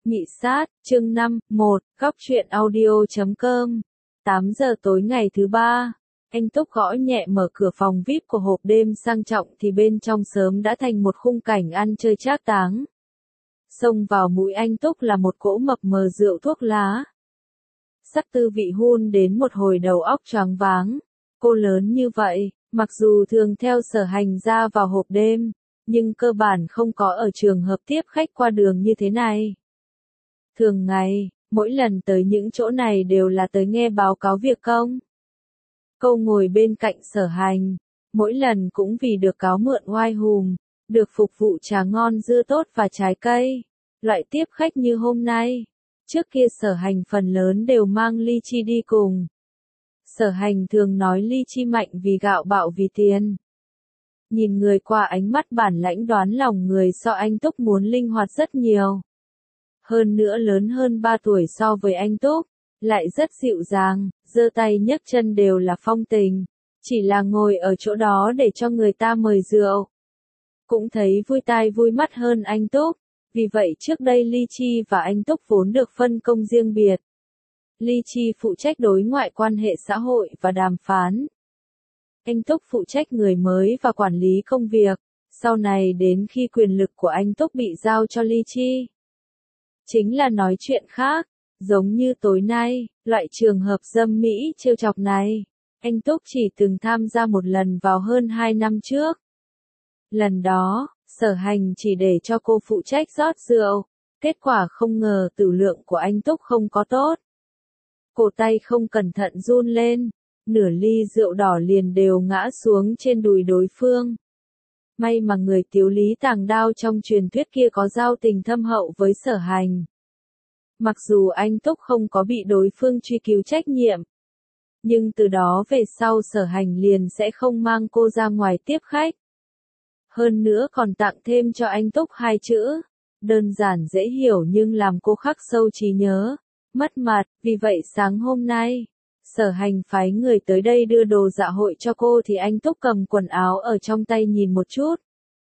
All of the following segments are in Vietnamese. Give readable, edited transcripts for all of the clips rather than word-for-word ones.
Nhị sát, chương 5, 1, góc truyện audio.com. 8 giờ tối ngày thứ ba, anh Túc gõ nhẹ mở cửa phòng VIP của hộp đêm sang trọng thì bên trong sớm đã thành một khung cảnh ăn chơi trác táng. Xông vào mũi anh Túc là một cỗ mập mờ rượu thuốc lá. Sắc tư vị hun đến một hồi đầu óc choáng váng. Cô lớn như vậy, mặc dù thường theo Sở Hành ra vào hộp đêm, nhưng cơ bản không có ở trường hợp tiếp khách qua đường như thế này. Thường ngày, mỗi lần tới những chỗ này đều là tới nghe báo cáo việc công. Cô ngồi bên cạnh Sở Hành, mỗi lần cũng vì được cáo mượn oai hùm, được phục vụ trà ngon dưa tốt và trái cây, loại tiếp khách như hôm nay. Trước kia Sở Hành phần lớn đều mang ly chi đi cùng. Sở Hành thường nói ly chi mạnh vì gạo bạo vì tiền. Nhìn người qua ánh mắt bản lãnh đoán lòng người so anh Túc muốn linh hoạt rất nhiều. Hơn nữa lớn hơn 3 tuổi so với anh Túc, lại rất dịu dàng, giơ tay nhấc chân đều là phong tình, chỉ là ngồi ở chỗ đó để cho người ta mời rượu. Cũng thấy vui tai vui mắt hơn anh Túc, vì vậy trước đây Ly Chi và anh Túc vốn được phân công riêng biệt. Ly Chi phụ trách đối ngoại quan hệ xã hội và đàm phán. Anh Túc phụ trách người mới và quản lý công việc, sau này đến khi quyền lực của anh Túc bị giao cho Ly Chi. Chính là nói chuyện khác, giống như tối nay, loại trường hợp dâm mỹ trêu chọc này, anh Túc chỉ từng tham gia một lần vào hơn 2 năm trước. Lần đó, Sở Hành chỉ để cho cô phụ trách rót rượu, kết quả không ngờ tử lượng của anh Túc không có tốt. Cổ tay không cẩn thận run lên, nửa ly rượu đỏ liền đều ngã xuống trên đùi đối phương. May mà người Tiếu Lý Tàng Đao trong truyền thuyết kia có giao tình thâm hậu với Sở Hành. Mặc dù anh Túc không có bị đối phương truy cứu trách nhiệm, nhưng từ đó về sau Sở Hành liền sẽ không mang cô ra ngoài tiếp khách. Hơn nữa còn tặng thêm cho anh Túc 2 chữ, đơn giản dễ hiểu nhưng làm cô khắc sâu trí nhớ, mất mặt. Vì vậy sáng hôm nay, Sở Hành phái người tới đây đưa đồ dạ hội cho cô thì anh Túc cầm quần áo ở trong tay nhìn một chút.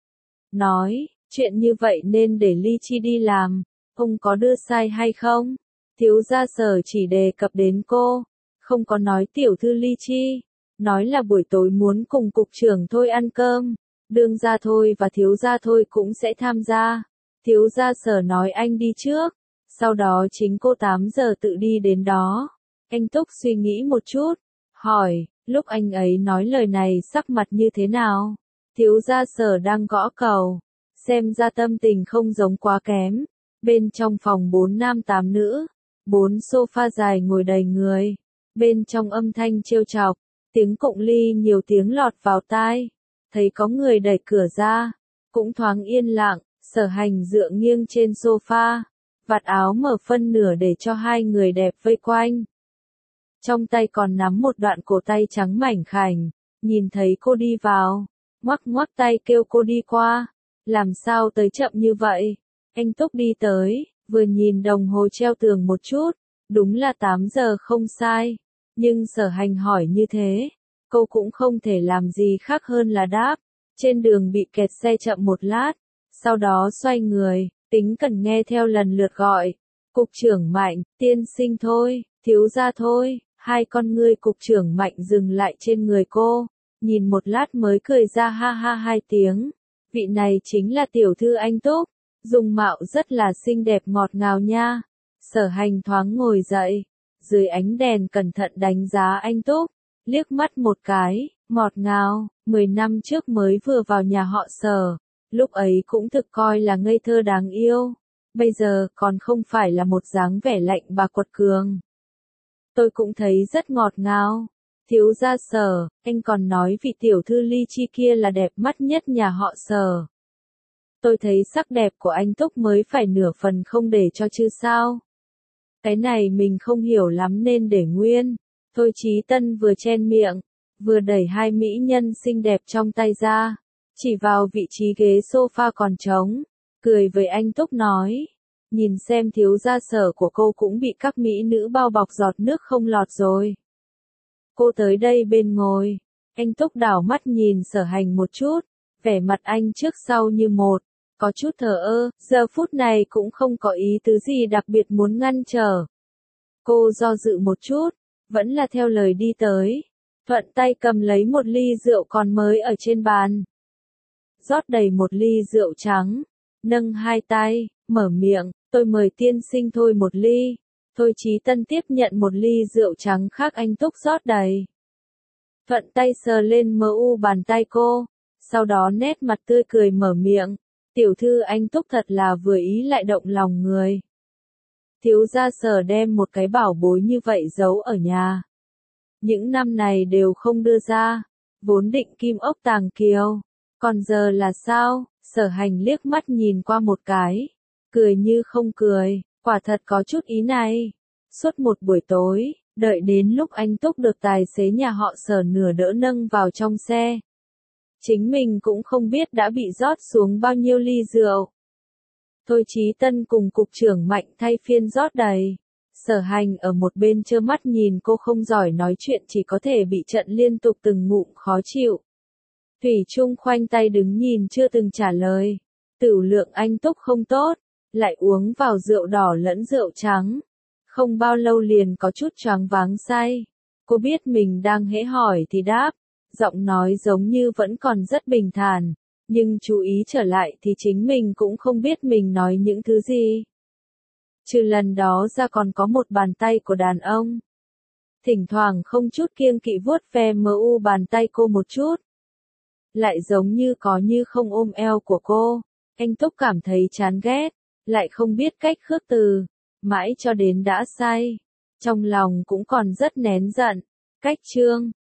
Nói, chuyện như vậy nên để Ly Chi đi làm, ông có đưa sai hay không? Thiếu gia Sở chỉ đề cập đến cô, không có nói tiểu thư Ly Chi, nói là buổi tối muốn cùng cục trưởng Thôi ăn cơm, đương gia Thôi và thiếu gia Thôi cũng sẽ tham gia. Thiếu gia Sở nói anh đi trước, sau đó chính cô 8 giờ tự đi đến đó. Anh Túc suy nghĩ một chút, hỏi, lúc anh ấy nói lời này sắc mặt như thế nào? Thiếu gia Sở đang gõ cầu, xem ra tâm tình không giống quá kém. Bên trong phòng 4 nam 8 nữ, 4 sofa dài ngồi đầy người. Bên trong âm thanh trêu chọc, tiếng cụng ly nhiều tiếng lọt vào tai. Thấy có người đẩy cửa ra, cũng thoáng yên lặng. Sở Hành dựa nghiêng trên sofa, vạt áo mở phân nửa để cho 2 người đẹp vây quanh. Trong tay còn nắm một đoạn cổ tay trắng mảnh khảnh, nhìn thấy cô đi vào, ngoắc ngoắc tay kêu cô đi qua. Làm sao tới chậm như vậy? Anh Túc đi tới, vừa nhìn đồng hồ treo tường một chút, đúng là 8 giờ không sai. Nhưng Sở Hành hỏi như thế, cô cũng không thể làm gì khác hơn là đáp. Trên đường bị kẹt xe chậm một lát, sau đó xoay người, tính cần nghe theo lần lượt gọi. Cục trưởng Mạnh, tiên sinh Thôi, thiếu gia Thôi. 2 con ngươi cục trưởng Mạnh dừng lại trên người cô, nhìn một lát mới cười ra ha ha 2 tiếng. Vị này chính là tiểu thư anh Túc, dung mạo rất là xinh đẹp ngọt ngào nha. Sở Hành thoáng ngồi dậy, dưới ánh đèn cẩn thận đánh giá anh Túc, liếc mắt một cái, ngọt ngào. 10 năm trước mới vừa vào nhà họ Sở, lúc ấy cũng thực coi là ngây thơ đáng yêu, bây giờ còn không phải là một dáng vẻ lạnh bà quật cường. Tôi cũng thấy rất ngọt ngào. Thiếu gia Sở, anh còn nói vị tiểu thư Ly Chi kia là đẹp mắt nhất nhà họ Sở. Tôi thấy sắc đẹp của anh Túc mới phải nửa phần không để cho chứ sao. Cái này mình không hiểu lắm nên để nguyên. Thôi Chí Tân vừa chen miệng, vừa đẩy 2 mỹ nhân xinh đẹp trong tay ra, chỉ vào vị trí ghế sofa còn trống, cười với anh Túc nói. Nhìn xem thiếu gia Sở của cô cũng bị các mỹ nữ bao bọc giọt nước không lọt rồi. Cô tới đây bên ngồi. Anh Túc đảo mắt nhìn Sở Hành một chút, vẻ mặt anh trước sau như một. có chút thờ ơ, giờ phút này cũng không có ý tứ gì đặc biệt muốn ngăn trở. Cô do dự một chút, vẫn là theo lời đi tới, thuận tay cầm lấy một ly rượu còn mới ở trên bàn. Rót đầy một ly rượu trắng, nâng hai tay, mở miệng, tôi mời tiên sinh thôi một ly. Thôi Chí Tân tiếp nhận một ly rượu trắng khác anh Túc rót đầy. Thuận tay sờ lên mờ u bàn tay cô, sau đó nét mặt tươi cười mở miệng, tiểu thư anh Túc thật là vừa ý lại động lòng người. Thiếu gia Sở đem một cái bảo bối như vậy giấu ở nhà. Những năm này đều không đưa ra, vốn định kim ốc tàng kiều. Còn giờ là sao? Sở Hành liếc mắt nhìn qua một cái, cười như không cười, quả thật có chút ý này. Suốt một buổi tối, đợi đến lúc anh Túc được tài xế nhà họ Sở nửa đỡ nâng vào trong xe. Chính mình cũng không biết đã bị rót xuống bao nhiêu ly rượu. Thôi Chí Tân cùng cục trưởng Mạnh thay phiên rót đầy. Sở Hành ở một bên trơ mắt nhìn cô không giỏi nói chuyện chỉ có thể bị trận liên tục từng ngụm khó chịu. Thủy Trung khoanh tay đứng nhìn chưa từng trả lời. Tửu lượng anh Túc không tốt, lại uống vào rượu đỏ lẫn rượu trắng. Không bao lâu liền có chút choáng váng say. Cô biết mình đang hễ hỏi thì đáp, giọng nói giống như vẫn còn rất bình thản, nhưng chú ý trở lại thì chính mình cũng không biết mình nói những thứ gì. Trừ lần đó ra còn có một bàn tay của đàn ông. Thỉnh thoảng không chút kiêng kỵ vuốt ve mu bàn tay cô một chút. Lại giống như có như không ôm eo của cô. Anh Túc cảm thấy chán ghét, lại không biết cách khước từ, mãi cho đến đã say. Trong lòng cũng còn rất nén giận. Cách chương